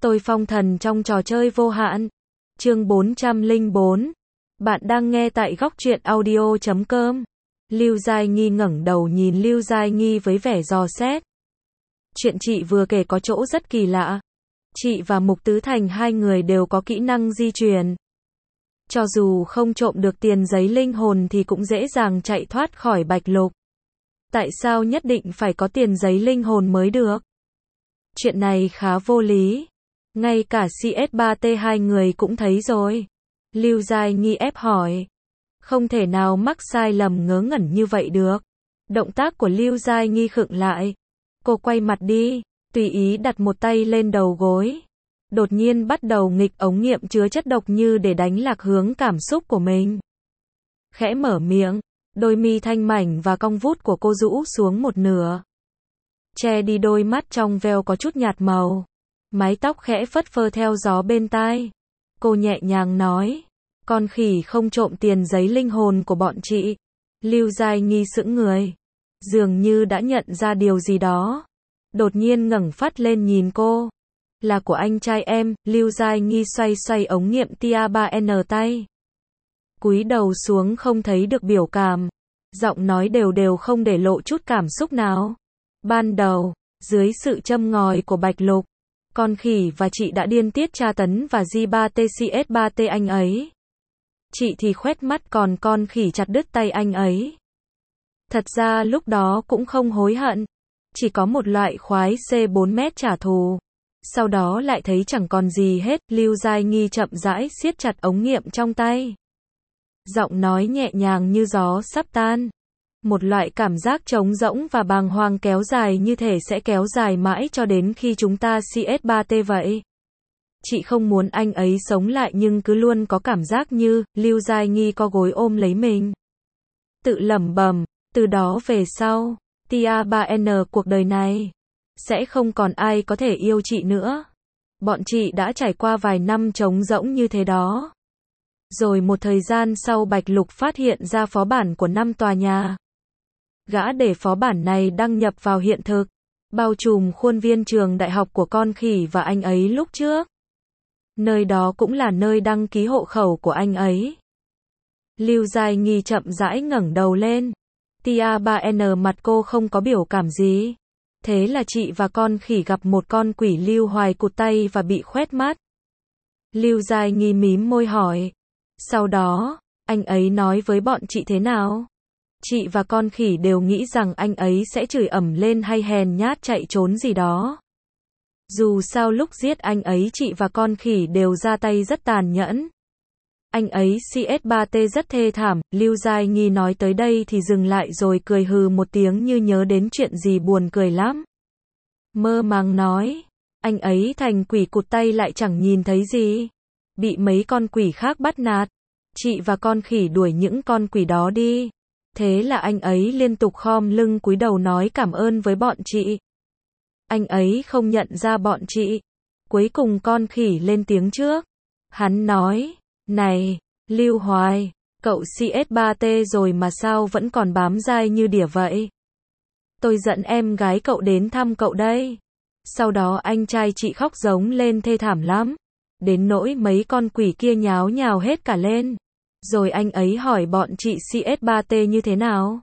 Tôi phong thần trong trò chơi vô hạn. Chương 404. Bạn đang nghe tại góc truyện audio.com. Lưu Giai Nghi ngẩng đầu nhìn Lưu Giai Nghi với vẻ dò xét. Chuyện chị vừa kể có chỗ rất kỳ lạ. Chị và Mục Tứ Thành hai người đều có kỹ năng di truyền. Cho dù không trộm được tiền giấy linh hồn thì cũng dễ dàng chạy thoát khỏi Bạch Lục. Tại sao nhất định phải có tiền giấy linh hồn mới được? Chuyện này khá vô lý. Ngay cả CS3T hai người cũng thấy rồi. Lưu Giai Nghi ép hỏi. Không thể nào mắc sai lầm ngớ ngẩn như vậy được. Động tác của Lưu Giai Nghi khựng lại. Cô quay mặt đi, tùy ý đặt một tay lên đầu gối. Đột nhiên bắt đầu nghịch ống nghiệm chứa chất độc như để đánh lạc hướng cảm xúc của mình. Khẽ mở miệng, đôi mi thanh mảnh và cong vút của cô rũ xuống một nửa. Che đi đôi mắt trong veo có chút nhạt màu. Mái tóc khẽ phất phơ theo gió bên tai. Cô nhẹ nhàng nói, con khỉ không trộm tiền giấy linh hồn của bọn chị. Lưu Giai Nghi sững người. Dường như đã nhận ra điều gì đó. Đột nhiên ngẩng phát lên nhìn cô. Là của anh trai em. Lưu Giai Nghi xoay xoay ống nghiệm tia 3N tay. Cúi đầu xuống không thấy được biểu cảm. Giọng nói đều đều không để lộ chút cảm xúc nào. Ban đầu, dưới sự châm ngòi của Bạch Lục, con khỉ và chị đã điên tiết tra tấn và J3TCS3T anh ấy. Chị thì khoét mắt còn con khỉ chặt đứt tay anh ấy. Thật ra lúc đó cũng không hối hận. Chỉ có một loại khoái C4M trả thù. Sau đó lại thấy chẳng còn gì hết. Lưu Giai Nghi chậm rãi siết chặt ống nghiệm trong tay. Giọng nói nhẹ nhàng như gió sắp tan. Một loại cảm giác trống rỗng và bàng hoàng kéo dài như thể sẽ kéo dài mãi cho đến khi chúng ta CS3T vậy. Chị không muốn anh ấy sống lại nhưng cứ luôn có cảm giác như, Lưu Giai Nghi co gối ôm lấy mình. Tự lẩm bẩm, từ đó về sau, tia 3N cuộc đời này, sẽ không còn ai có thể yêu chị nữa. Bọn chị đã trải qua vài năm trống rỗng như thế đó. Rồi một thời gian sau Bạch Lục phát hiện ra phó bản của 5 tòa nhà. Gã để phó bản này đăng nhập vào hiện thực, bao trùm khuôn viên trường đại học của con khỉ và anh ấy lúc trước. Nơi đó cũng là nơi đăng ký hộ khẩu của anh ấy. Lưu Giai Nghi chậm rãi ngẩng đầu lên. Tia 3N mặt cô không có biểu cảm gì. Thế là chị và con khỉ gặp một con quỷ Lưu Hoài cụt tay và bị khoét mắt. Lưu Giai Nghi mím môi hỏi. Sau đó, anh ấy nói với bọn chị thế nào? Chị và con khỉ đều nghĩ rằng anh ấy sẽ chửi ầm lên hay hèn nhát chạy trốn gì đó. Dù sao lúc giết anh ấy chị và con khỉ đều ra tay rất tàn nhẫn. Anh ấy CS3T rất thê thảm. Lưu Giai Nghi nói tới đây thì dừng lại rồi cười hừ một tiếng như nhớ đến chuyện gì buồn cười lắm. Mơ màng nói, anh ấy thành quỷ cụt tay lại chẳng nhìn thấy gì. Bị mấy con quỷ khác bắt nạt. Chị và con khỉ đuổi những con quỷ đó đi. Thế là anh ấy liên tục khom lưng cúi đầu nói cảm ơn với bọn chị. Anh ấy không nhận ra bọn chị. Cuối cùng con khỉ lên tiếng trước. Hắn nói, này, Lưu Hoài, cậu CS3T rồi mà sao vẫn còn bám dai như đỉa vậy? Tôi dẫn em gái cậu đến thăm cậu đây. Sau đó anh trai chị khóc giống lên thê thảm lắm. Đến nỗi mấy con quỷ kia nháo nhào hết cả lên. Rồi anh ấy hỏi bọn chị CS3T như thế nào?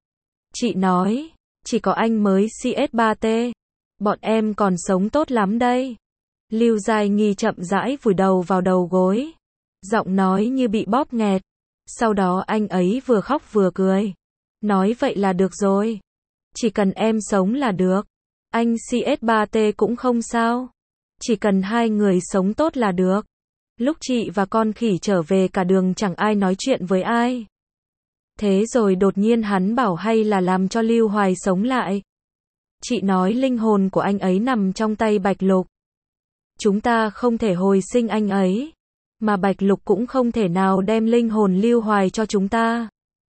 Chị nói, chỉ có anh mới CS3T. Bọn em còn sống tốt lắm đây. Lưu Giai Nghi chậm rãi vùi đầu vào đầu gối. Giọng nói như bị bóp nghẹt. Sau đó anh ấy vừa khóc vừa cười. Nói vậy là được rồi. Chỉ cần em sống là được. Anh CS3T cũng không sao. Chỉ cần hai người sống tốt là được. Lúc chị và con khỉ trở về cả đường chẳng ai nói chuyện với ai. Thế rồi đột nhiên hắn bảo hay là làm cho Lưu Hoài sống lại. Chị nói linh hồn của anh ấy nằm trong tay Bạch Lục. Chúng ta không thể hồi sinh anh ấy. Mà Bạch Lục cũng không thể nào đem linh hồn Lưu Hoài cho chúng ta.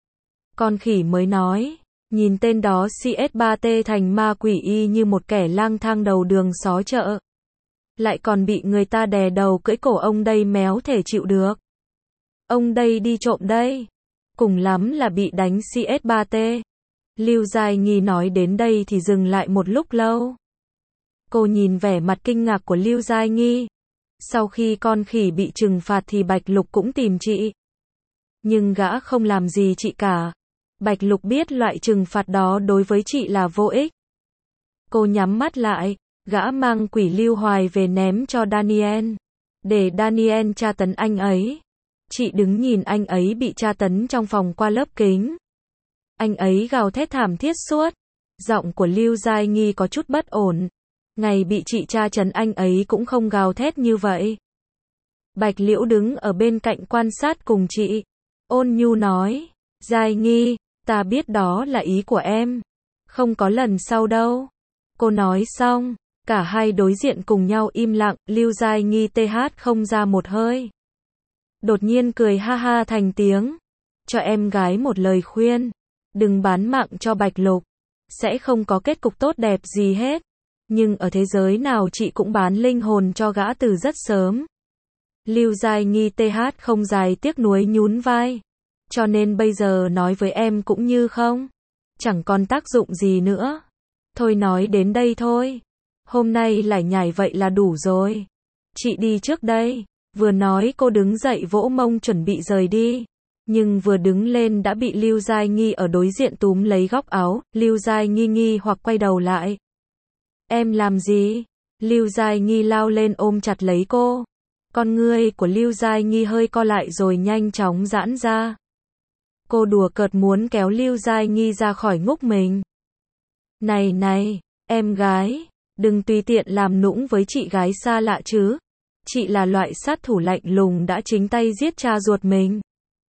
Con khỉ mới nói. Nhìn tên đó CS3T thành ma quỷ y như một kẻ lang thang đầu đường xó chợ. Lại còn bị người ta đè đầu cưỡi cổ ông đây méo thể chịu được. Ông đây đi trộm đây. Cùng lắm là bị đánh CS3T. Lưu Giai Nghi nói đến đây thì dừng lại một lúc lâu. Cô nhìn vẻ mặt kinh ngạc của Lưu Giai Nghi. Sau khi con khỉ bị trừng phạt thì Bạch Lục cũng tìm chị. Nhưng gã không làm gì chị cả. Bạch Lục biết loại trừng phạt đó đối với chị là vô ích. Cô nhắm mắt lại, gã mang quỷ Lưu Hoài về ném cho Daniel. Để Daniel tra tấn anh ấy. Chị đứng nhìn anh ấy bị tra tấn trong phòng qua lớp kính. Anh ấy gào thét thảm thiết suốt. Giọng của Lưu Giai Nghi có chút bất ổn. Ngày bị chị tra tấn anh ấy cũng không gào thét như vậy. Bạch Liễu đứng ở bên cạnh quan sát cùng chị. Ôn nhu nói, Giai Nghi, ta biết đó là ý của em. Không có lần sau đâu. Cô nói xong, cả hai đối diện cùng nhau im lặng, Lưu Giai Nghi không ra một hơi. Đột nhiên cười ha ha thành tiếng. Cho em gái một lời khuyên. Đừng bán mạng cho Bạch Lục. Sẽ không có kết cục tốt đẹp gì hết. Nhưng ở thế giới nào chị cũng bán linh hồn cho gã từ rất sớm. Lưu Giai Nghi không dài tiếc nuối nhún vai. Cho nên bây giờ nói với em cũng như không. Chẳng còn tác dụng gì nữa. Thôi nói đến đây thôi. Hôm nay lải nhải vậy là đủ rồi. Chị đi trước đây. Vừa nói cô đứng dậy vỗ mông chuẩn bị rời đi. Nhưng vừa đứng lên đã bị Lưu Giai Nghi ở đối diện túm lấy góc áo. Lưu Giai Nghi nghi hoặc quay đầu lại. Em làm gì? Lưu Giai Nghi lao lên ôm chặt lấy cô. Con ngươi của Lưu Giai Nghi hơi co lại rồi nhanh chóng giãn ra. Cô đùa cợt muốn kéo Lưu Giai Nghi ra khỏi ngúc mình. Này này, em gái, đừng tùy tiện làm nũng với chị gái xa lạ chứ. Chị là loại sát thủ lạnh lùng đã chính tay giết cha ruột mình.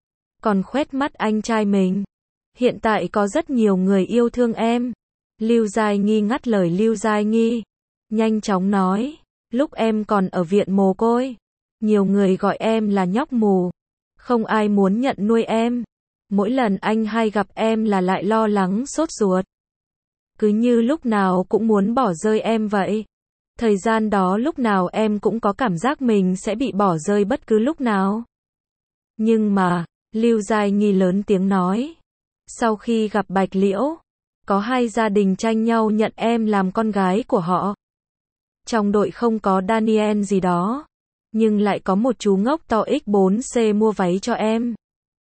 Còn khoét mắt anh trai mình. Hiện tại có rất nhiều người yêu thương em. Lưu Giai Nghi ngắt lời Lưu Giai Nghi. Nhanh chóng nói, lúc em còn ở viện mồ côi. Nhiều người gọi em là nhóc mù. Không ai muốn nhận nuôi em. Mỗi lần anh hay gặp em là lại lo lắng sốt ruột. Cứ như lúc nào cũng muốn bỏ rơi em vậy. Thời gian đó lúc nào em cũng có cảm giác mình sẽ bị bỏ rơi bất cứ lúc nào. Nhưng mà, Lưu Giai Nghi lớn tiếng nói. Sau khi gặp Bạch Liễu, có hai gia đình tranh nhau nhận em làm con gái của họ. Trong đội không có Daniel gì đó. Nhưng lại có một chú ngốc to X4C mua váy cho em.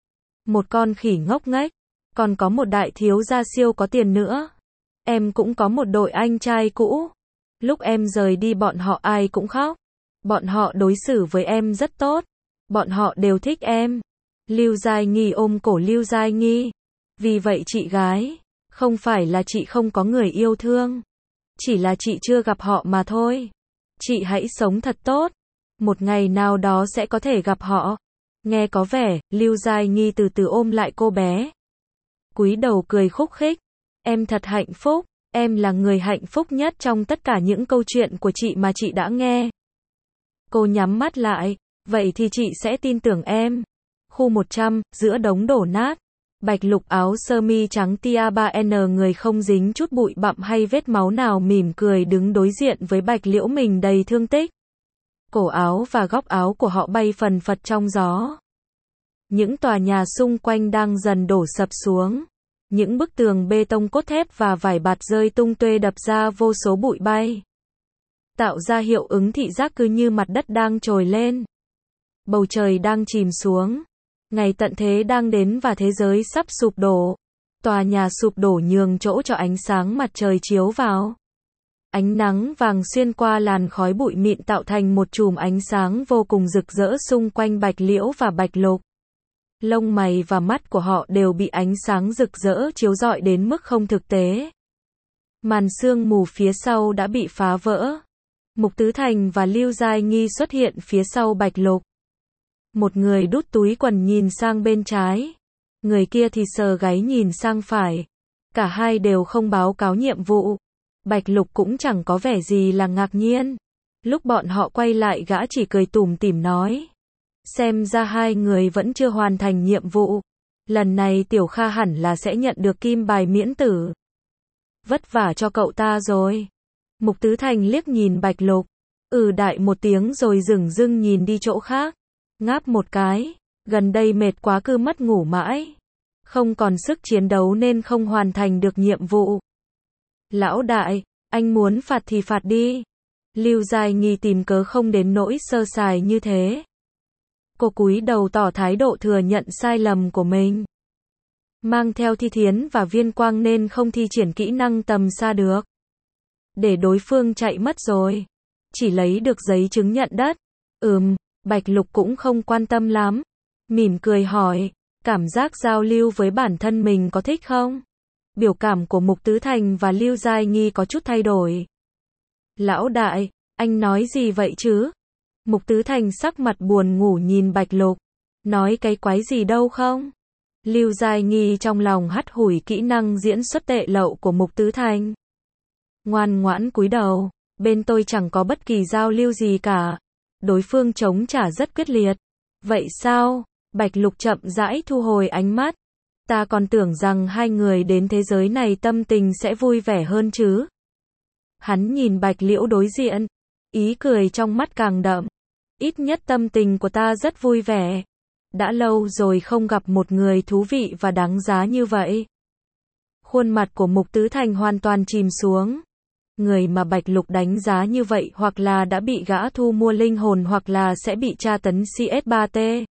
Một con khỉ ngốc nghếch. Còn có một đại thiếu gia siêu có tiền nữa. Em cũng có một đội anh trai cũ. Lúc em rời đi bọn họ ai cũng khóc. Bọn họ đối xử với em rất tốt. Bọn họ đều thích em. Lưu Giai Nghi ôm cổ Lưu Giai Nghi. Vì vậy chị gái, không phải là chị không có người yêu thương. Chỉ là chị chưa gặp họ mà thôi. Chị hãy sống thật tốt. Một ngày nào đó sẽ có thể gặp họ. Nghe có vẻ, Lưu Giai Nghi từ từ ôm lại cô bé. Cúi đầu cười khúc khích. Em thật hạnh phúc. Em là người hạnh phúc nhất trong tất cả những câu chuyện của chị mà chị đã nghe. Cô nhắm mắt lại. Vậy thì chị sẽ tin tưởng em. Khu 100, giữa đống đổ nát. Bạch Lục áo sơ mi trắng tia 3N người không dính chút bụi bặm hay vết máu nào mỉm cười đứng đối diện với Bạch Liễu mình đầy thương tích. Cổ áo và góc áo của họ bay phần phật trong gió. Những tòa nhà xung quanh đang dần đổ sập xuống. Những bức tường bê tông cốt thép và vải bạt rơi tung tuê đập ra vô số bụi bay. Tạo ra hiệu ứng thị giác cứ như mặt đất đang trồi lên. Bầu trời đang chìm xuống. Ngày tận thế đang đến và thế giới sắp sụp đổ. Tòa nhà sụp đổ nhường chỗ cho ánh sáng mặt trời chiếu vào. Ánh nắng vàng xuyên qua làn khói bụi mịn tạo thành một chùm ánh sáng vô cùng rực rỡ xung quanh Bạch Liễu và Bạch Lục. Lông mày và mắt của họ đều bị ánh sáng rực rỡ chiếu rọi đến mức không thực tế. Màn sương mù phía sau đã bị phá vỡ. Mục Tứ Thành và Lưu Giai Nghi xuất hiện phía sau Bạch Lục. Một người đút túi quần nhìn sang bên trái. Người kia thì sờ gáy nhìn sang phải. Cả hai đều không báo cáo nhiệm vụ. Bạch Lục cũng chẳng có vẻ gì là ngạc nhiên. Lúc bọn họ quay lại gã chỉ cười tủm tỉm nói. Xem ra hai người vẫn chưa hoàn thành nhiệm vụ. Lần này Tiểu Kha hẳn là sẽ nhận được kim bài miễn tử. Vất vả cho cậu ta rồi. Mục Tứ Thành liếc nhìn Bạch Lục. Đại một tiếng rồi dửng dưng nhìn đi chỗ khác. Ngáp một cái. Gần đây mệt quá cứ mất ngủ mãi. Không còn sức chiến đấu nên không hoàn thành được nhiệm vụ. Lão đại, anh muốn phạt thì phạt đi. Lưu Giai Nghi tìm cớ không đến nỗi sơ sài như thế. Cô cúi đầu tỏ thái độ thừa nhận sai lầm của mình. Mang theo Thi Thiến và Viên Quang nên không thi triển kỹ năng tầm xa được. Để đối phương chạy mất rồi. Chỉ lấy được giấy chứng nhận đất. Bạch Lục cũng không quan tâm lắm. Mỉm cười hỏi, cảm giác giao lưu với bản thân mình có thích không? Biểu cảm của Mục Tứ Thành và Lưu Giai Nghi có chút thay đổi. Lão đại, anh nói gì vậy chứ? Mục Tứ Thành sắc mặt buồn ngủ nhìn Bạch Lục. Nói cái quái gì đâu không? Lưu Giai Nghi trong lòng hắt hủi kỹ năng diễn xuất tệ lậu của Mục Tứ Thành. Ngoan ngoãn cúi đầu, bên tôi chẳng có bất kỳ giao lưu gì cả. Đối phương chống trả rất quyết liệt. Vậy sao? Bạch Lục chậm rãi thu hồi ánh mắt. Ta còn tưởng rằng hai người đến thế giới này tâm tình sẽ vui vẻ hơn chứ. Hắn nhìn Bạch Liễu đối diện, ý cười trong mắt càng đậm. Ít nhất tâm tình của ta rất vui vẻ. Đã lâu rồi không gặp một người thú vị và đáng giá như vậy. Khuôn mặt của Mục Tứ Thành hoàn toàn chìm xuống. Người mà Bạch Lục đánh giá như vậy hoặc là đã bị gã thu mua linh hồn hoặc là sẽ bị tra tấn CS3T.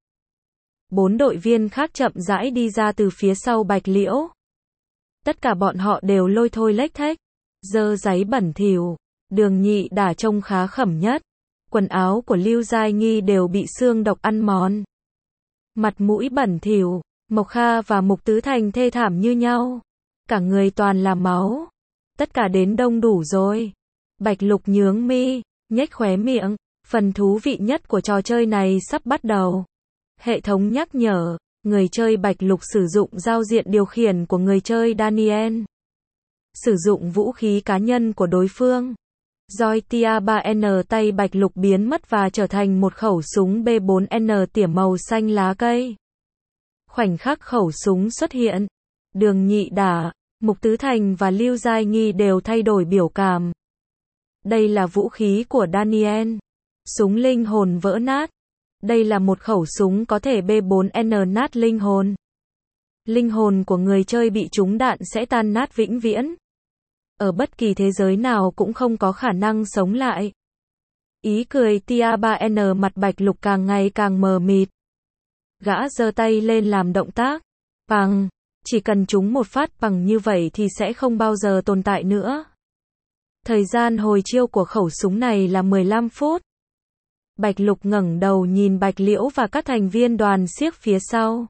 4 đội viên khác chậm rãi đi ra từ phía sau Bạch Liễu. Tất cả bọn họ đều lôi thôi lếch thếch, dơ giấy bẩn thỉu. Đường Nhị Đả trông khá khẩm nhất. Quần áo của Lưu Giai Nghi đều bị xương độc ăn mòn. Mặt mũi bẩn thỉu, Mộc Kha và Mục Tứ Thành thê thảm như nhau. Cả người toàn là máu. Tất cả đến đông đủ rồi. Bạch Lục nhướng mi, nhếch khóe miệng. Phần thú vị nhất của trò chơi này sắp bắt đầu. Hệ thống nhắc nhở, người chơi Bạch Lục sử dụng giao diện điều khiển của người chơi Daniel. Sử dụng vũ khí cá nhân của đối phương. Roi tia 3N tay Bạch Lục biến mất và trở thành một khẩu súng B4N tỉa màu xanh lá cây. Khoảnh khắc khẩu súng xuất hiện, Đường Nhị Đả, Mục Tứ Thành và Lưu Giai Nghi đều thay đổi biểu cảm. Đây là vũ khí của Daniel. Súng linh hồn vỡ nát. Đây là một khẩu súng có thể B4N nát linh hồn. Linh hồn của người chơi bị trúng đạn sẽ tan nát vĩnh viễn. Ở bất kỳ thế giới nào cũng không có khả năng sống lại. Ý cười tia 3N mặt Bạch Lục càng ngày càng mờ mịt. Gã giơ tay lên làm động tác. Bằng, chỉ cần trúng một phát bằng như vậy thì sẽ không bao giờ tồn tại nữa. Thời gian hồi chiêu của khẩu súng này là 15 phút. Bạch Lục ngẩng đầu nhìn Bạch Liễu và các thành viên đoàn xiếc phía sau.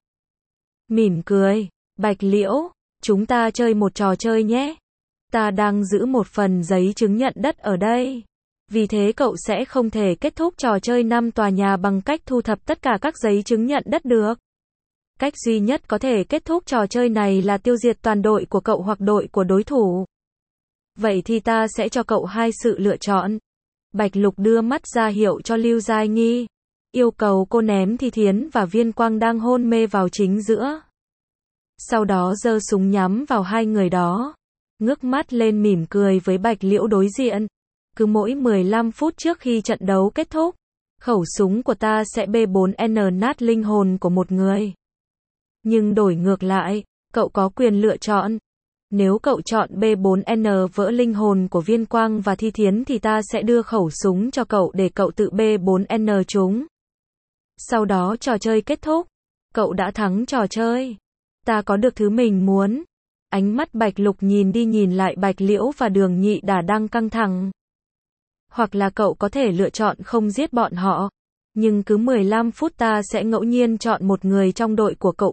Mỉm cười, Bạch Liễu, chúng ta chơi một trò chơi nhé. Ta đang giữ một phần giấy chứng nhận đất ở đây. Vì thế cậu sẽ không thể kết thúc trò chơi 5 tòa nhà bằng cách thu thập tất cả các giấy chứng nhận đất được. Cách duy nhất có thể kết thúc trò chơi này là tiêu diệt toàn đội của cậu hoặc đội của đối thủ. Vậy thì ta sẽ cho cậu hai sự lựa chọn. Bạch Lục đưa mắt ra hiệu cho Lưu Giai Nghi. Yêu cầu cô ném Thi Thiến và Viên Quang đang hôn mê vào chính giữa. Sau đó giơ súng nhắm vào hai người đó. Ngước mắt lên mỉm cười với Bạch Liễu đối diện. Cứ mỗi 15 phút trước khi trận đấu kết thúc, khẩu súng của ta sẽ B4N nát linh hồn của một người. Nhưng đổi ngược lại, cậu có quyền lựa chọn. Nếu cậu chọn B4N vỡ linh hồn của Viên Quang và Thi Thiến thì ta sẽ đưa khẩu súng cho cậu để cậu tự B4N chúng. Sau đó trò chơi kết thúc. Cậu đã thắng trò chơi. Ta có được thứ mình muốn. Ánh mắt Bạch Lục nhìn đi nhìn lại Bạch Liễu và Đường Nhị Đả đang căng thẳng. Hoặc là cậu có thể lựa chọn không giết bọn họ. Nhưng cứ 15 phút ta sẽ ngẫu nhiên chọn một người trong đội của cậu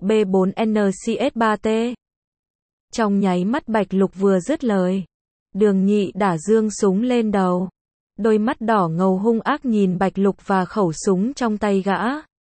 B4NCS3T. Trong nháy mắt Bạch Lục vừa dứt lời. Đường Nhị Đả giương súng lên đầu. Đôi mắt đỏ ngầu hung ác nhìn Bạch Lục và khẩu súng trong tay gã.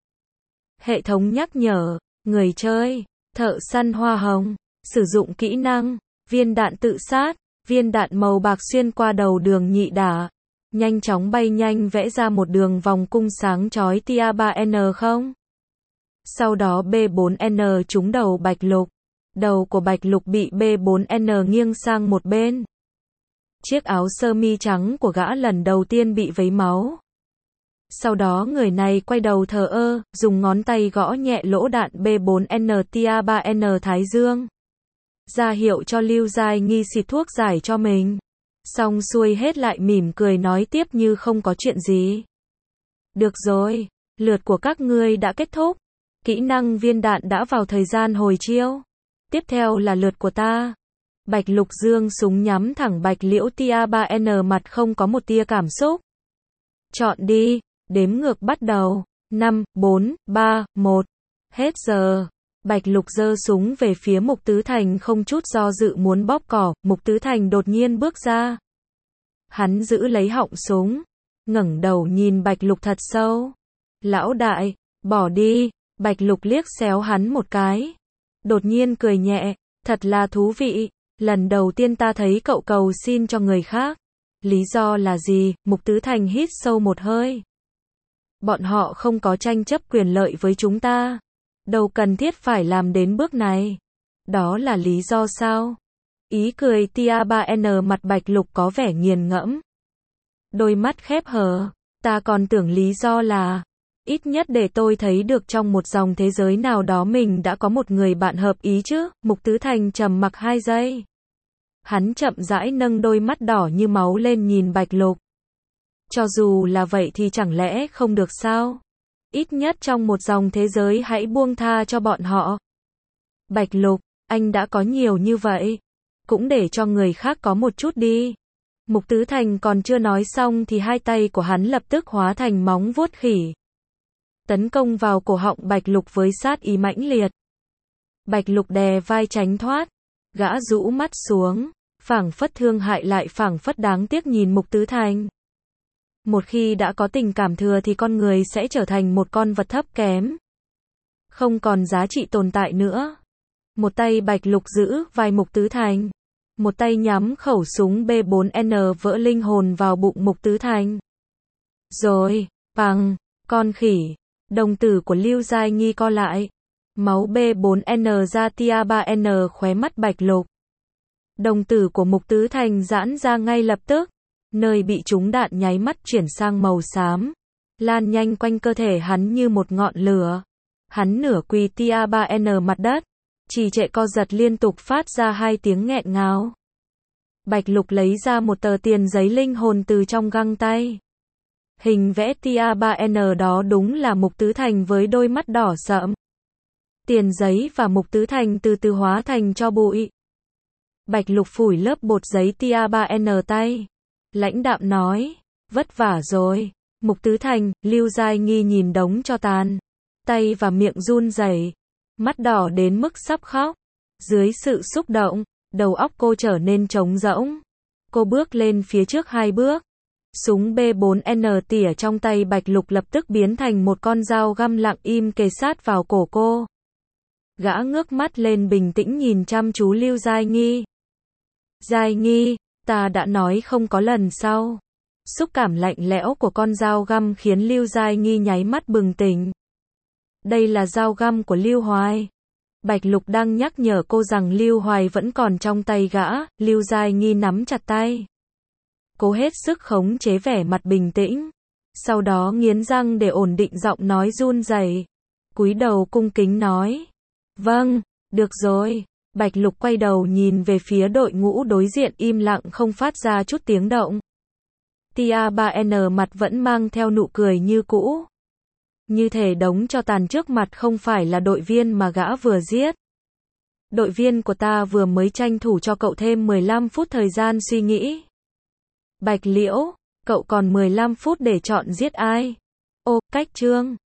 Hệ thống nhắc nhở, người chơi, thợ săn hoa hồng, sử dụng kỹ năng, viên đạn tự sát, viên đạn màu bạc xuyên qua đầu Đường Nhị Đả. Nhanh chóng bay nhanh vẽ ra một đường vòng cung sáng chói tia 3N không. Sau đó B4N trúng đầu Bạch Lục. Đầu của Bạch Lục bị B4N nghiêng sang một bên. Chiếc áo sơ mi trắng của gã lần đầu tiên bị vấy máu. Sau đó người này quay đầu thờ ơ, dùng ngón tay gõ nhẹ lỗ đạn B4N tia 3N thái dương. Ra hiệu cho Lưu Giai Nghi xịt thuốc giải cho mình. Xong xuôi hết lại mỉm cười nói tiếp như không có chuyện gì. Được rồi, lượt của các ngươi đã kết thúc. Kỹ năng viên đạn đã vào thời gian hồi chiêu. Tiếp theo là lượt của ta. Bạch Lục giương súng nhắm thẳng Bạch Liễu tia 3N mặt không có một tia cảm xúc. Chọn đi, đếm ngược bắt đầu. 5, 4, 3, 1. Hết giờ. Bạch Lục giơ súng về phía Mục Tứ Thành không chút do dự muốn bóp cỏ, Mục Tứ Thành đột nhiên bước ra. Hắn giữ lấy họng súng, ngẩng đầu nhìn Bạch Lục thật sâu. Lão đại, bỏ đi, Bạch Lục liếc xéo hắn một cái. Đột nhiên cười nhẹ, thật là thú vị, lần đầu tiên ta thấy cậu cầu xin cho người khác. Lý do là gì? Mục Tứ Thành hít sâu một hơi. Bọn họ không có tranh chấp quyền lợi với chúng ta. Đâu cần thiết phải làm đến bước này. Đó là lý do sao? Ý cười tia 3N mặt Bạch Lục có vẻ nghiền ngẫm. Đôi mắt khép hờ. Ta còn tưởng lý do là, ít nhất để tôi thấy được trong một dòng thế giới nào đó mình đã có một người bạn hợp ý chứ. Mục Tứ Thành trầm mặc 2 giây. Hắn chậm rãi nâng đôi mắt đỏ như máu lên nhìn Bạch Lục. Cho dù là vậy thì chẳng lẽ không được sao? Ít nhất trong một dòng thế giới hãy buông tha cho bọn họ. Bạch Lục, anh đã có nhiều như vậy. Cũng để cho người khác có một chút đi. Mục Tứ Thành còn chưa nói xong thì hai tay của hắn lập tức hóa thành móng vuốt khỉ. Tấn công vào cổ họng Bạch Lục với sát ý mãnh liệt. Bạch Lục đè vai tránh thoát. Gã rũ mắt xuống. Phảng phất thương hại lại phảng phất đáng tiếc nhìn Mục Tứ Thành. Một khi đã có tình cảm thừa thì con người sẽ trở thành một con vật thấp kém. Không còn giá trị tồn tại nữa. Một tay Bạch Lục giữ vai Mục Tứ Thành. Một tay nhắm khẩu súng B4N vỡ linh hồn vào bụng Mục Tứ Thành. Rồi, bằng, con khỉ. Đồng tử của Lưu Giai Nghi co lại. Máu B4N ra tia 3N khóe mắt Bạch Lục. Đồng tử của Mục Tứ Thành giãn ra ngay lập tức. Nơi bị trúng đạn nháy mắt chuyển sang màu xám. Lan nhanh quanh cơ thể hắn như một ngọn lửa. Hắn nửa quỳ tia 3N mặt đất. Trì trệ co giật liên tục phát ra 2 tiếng nghẹn ngào. Bạch Lục lấy ra một tờ tiền giấy linh hồn từ trong găng tay. Hình vẽ tia 3N đó đúng là Mục Tứ Thành với đôi mắt đỏ sậm. Tiền giấy và Mục Tứ Thành từ từ hóa thành tro bụi. Bạch Lục phủi lớp bột giấy tia 3N tay. Lãnh đạm nói, vất vả rồi. Mục Tứ Thành, Lưu Giai Nghi nhìn đống tro tàn. Tay và miệng run rẩy, mắt đỏ đến mức sắp khóc. Dưới sự xúc động, đầu óc cô trở nên trống rỗng. Cô bước lên phía trước 2 bước. Súng B4N tỉa trong tay Bạch Lục lập tức biến thành một con dao găm lặng im kề sát vào cổ cô. Gã ngước mắt lên bình tĩnh nhìn chăm chú Lưu Giai Nghi. Giai Nghi, ta đã nói không có lần sau. Xúc cảm lạnh lẽo của con dao găm khiến Lưu Giai Nghi nháy mắt bừng tỉnh. Đây là dao găm của Lưu Hoài. Bạch Lục đang nhắc nhở cô rằng Lưu Hoài vẫn còn trong tay gã. Lưu Giai Nghi nắm chặt tay. Cô hết sức khống chế vẻ mặt bình tĩnh. Sau đó nghiến răng để ổn định giọng nói run rẩy. Cúi đầu cung kính nói. Vâng, được rồi. Bạch Lục quay đầu nhìn về phía đội ngũ đối diện im lặng không phát ra chút tiếng động. Tia 3N mặt vẫn mang theo nụ cười như cũ. Như thể đống tro tàn trước mặt không phải là đội viên mà gã vừa giết. Đội viên của ta vừa mới tranh thủ cho cậu thêm 15 phút thời gian suy nghĩ. Bạch Liễu, cậu còn 15 phút để chọn giết ai? Ô, cách chương.